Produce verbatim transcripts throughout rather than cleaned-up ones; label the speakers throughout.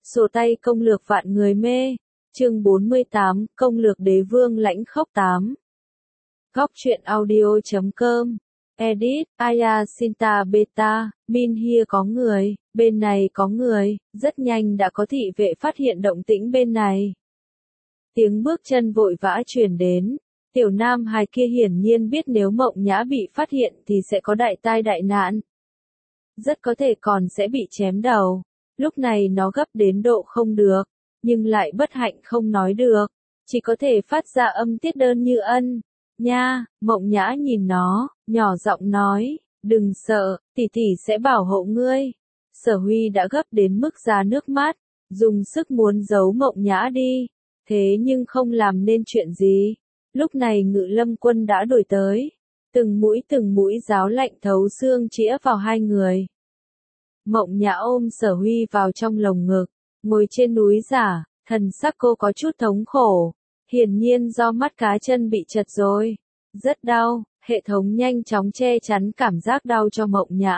Speaker 1: Sổ tay công lược vạn người mê. Chương bốn mươi tám, công lược đế vương lãnh khốc tám. Góc truyện audio chấm com. Edit, Aya Sinta Beta, Min Hia có người, bên này có người, rất nhanh đã có thị vệ phát hiện động tĩnh bên này. Tiếng bước chân vội vã truyền đến, tiểu nam hài kia hiển nhiên biết nếu Mộng Nhã bị phát hiện thì sẽ có đại tai đại nạn. Rất có thể còn sẽ bị chém đầu, lúc này nó gấp đến độ không được, nhưng lại bất hạnh không nói được, chỉ có thể phát ra âm tiết đơn như ân. Nha, Mộng Nhã nhìn nó, nhỏ giọng nói, đừng sợ, tỷ tỷ sẽ bảo hộ ngươi. Sở Huy đã gấp đến mức ra nước mắt, dùng sức muốn giấu Mộng Nhã đi, thế nhưng không làm nên chuyện gì. Lúc này Ngự Lâm Quân đã đuổi tới, từng mũi từng mũi giáo lạnh thấu xương chĩa vào hai người. Mộng Nhã ôm Sở Huy vào trong lồng ngực, ngồi trên núi giả, thần sắc cô có chút thống khổ. Hiển nhiên do mắt cá chân bị chật rồi. Rất đau, hệ thống nhanh chóng che chắn cảm giác đau cho Mộng Nhã.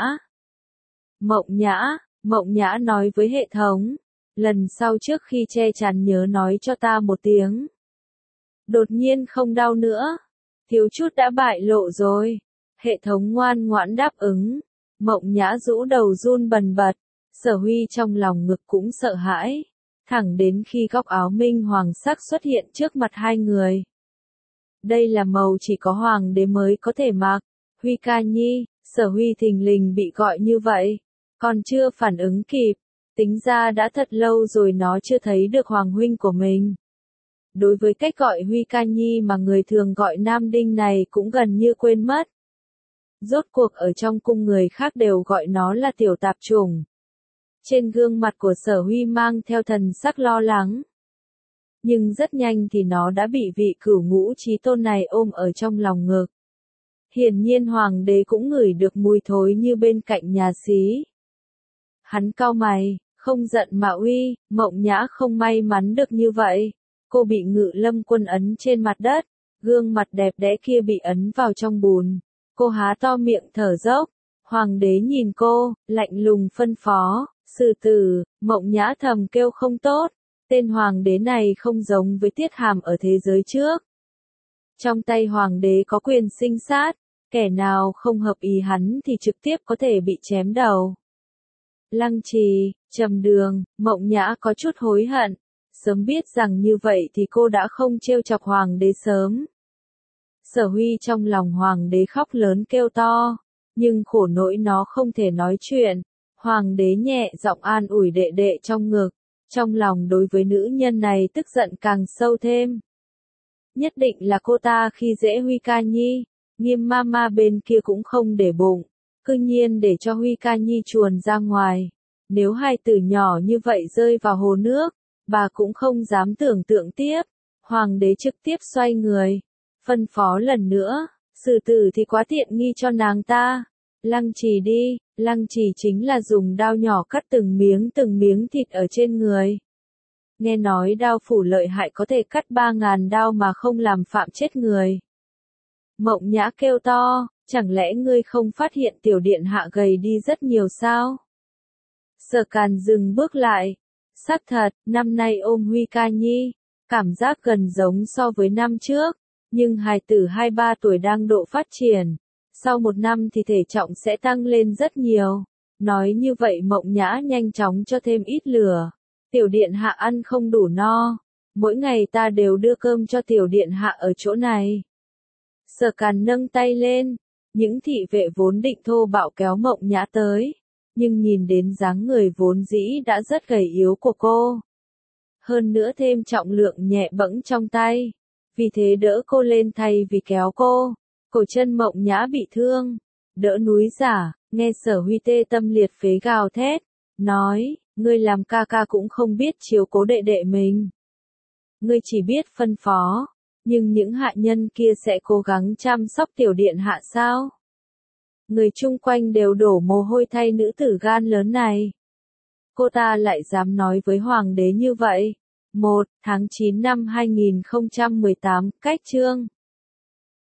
Speaker 1: Mộng Nhã, Mộng Nhã nói với hệ thống. Lần sau trước khi che chắn nhớ nói cho ta một tiếng. Đột nhiên không đau nữa. Thiếu chút đã bại lộ rồi. Hệ thống ngoan ngoãn đáp ứng. Mộng Nhã rũ đầu run bần bật. Sở Huy trong lòng ngực cũng sợ hãi. Thẳng đến khi góc áo minh hoàng sắc xuất hiện trước mặt hai người. Đây là màu chỉ có hoàng đế mới có thể mặc. Huy ca nhi, Sở Huy thình lình bị gọi như vậy. Còn chưa phản ứng kịp. Tính ra đã thật lâu rồi nó chưa thấy được hoàng huynh của mình. Đối với cách gọi Huy ca nhi mà người thường gọi Nam Đinh này cũng gần như quên mất. Rốt cuộc ở trong cung người khác đều gọi nó là tiểu tạp chủng. Trên gương mặt của Sở Huy mang theo thần sắc lo lắng. Nhưng rất nhanh thì nó đã bị vị cửu ngũ chí tôn này ôm ở trong lòng ngực. Hiển nhiên hoàng đế cũng ngửi được mùi thối như bên cạnh nhà xí. Hắn cau mày, không giận mà uy, Mộng Nhã không may mắn được như vậy. Cô bị Ngự Lâm Quân ấn trên mặt đất, gương mặt đẹp đẽ kia bị ấn vào trong bùn. Cô há to miệng thở dốc, hoàng đế nhìn cô, lạnh lùng phân phó. Sư tử, Mộng Nhã thầm kêu không tốt, tên hoàng đế này không giống với Tiết Hàm ở thế giới trước. Trong tay hoàng đế có quyền sinh sát, kẻ nào không hợp ý hắn thì trực tiếp có thể bị chém đầu. Lăng Trì, Trầm Đường, Mộng Nhã có chút hối hận, sớm biết rằng như vậy thì cô đã không trêu chọc hoàng đế sớm. Sở Huy trong lòng hoàng đế khóc lớn kêu to, nhưng khổ nỗi nó không thể nói chuyện. Hoàng đế nhẹ giọng an ủi đệ đệ trong ngực, trong lòng đối với nữ nhân này tức giận càng sâu thêm. Nhất định là cô ta khi dễ Huy ca nhi, Nghiêm mama bên kia cũng không để bụng, cư nhiên để cho Huy ca nhi chuồn ra ngoài. Nếu hai tử nhỏ như vậy rơi vào hồ nước, bà cũng không dám tưởng tượng tiếp. Hoàng đế trực tiếp xoay người, phân phó lần nữa, xử tử thì quá tiện nghi cho nàng ta. Lăng Trì đi, Lăng Trì chính là dùng đao nhỏ cắt từng miếng từng miếng thịt ở trên người. Nghe nói đao phủ lợi hại có thể cắt ba ngàn đao mà không làm phạm chết người. Mộng Nhã kêu to, chẳng lẽ ngươi không phát hiện tiểu điện hạ gầy đi rất nhiều sao? Sở Càn dừng bước lại. Xác thật, năm nay ôm Huy ca nhi, cảm giác gần giống so với năm trước, nhưng hài tử hai ba tuổi đang độ phát triển. Sau một năm thì thể trọng sẽ tăng lên rất nhiều. Nói như vậy Mộng Nhã nhanh chóng cho thêm ít lửa. Tiểu điện hạ ăn không đủ no. Mỗi ngày ta đều đưa cơm cho tiểu điện hạ ở chỗ này. Sở Càn nâng tay lên. Những thị vệ vốn định thô bạo kéo Mộng Nhã tới. Nhưng nhìn đến dáng người vốn dĩ đã rất gầy yếu của cô. Hơn nữa thêm trọng lượng nhẹ bẫng trong tay. Vì thế đỡ cô lên thay vì kéo cô. Cổ chân Mộng Nhã bị thương, đỡ núi giả, nghe Sở Huy tê tâm liệt phế gào thét, nói, ngươi làm ca ca cũng không biết chiếu cố đệ đệ mình. Ngươi chỉ biết phân phó, nhưng những hạ nhân kia sẽ cố gắng chăm sóc tiểu điện hạ sao? Người chung quanh đều đổ mồ hôi thay nữ tử gan lớn này. Cô ta lại dám nói với hoàng đế như vậy. một tháng chín năm hai nghìn không trăm mười tám, cách chương.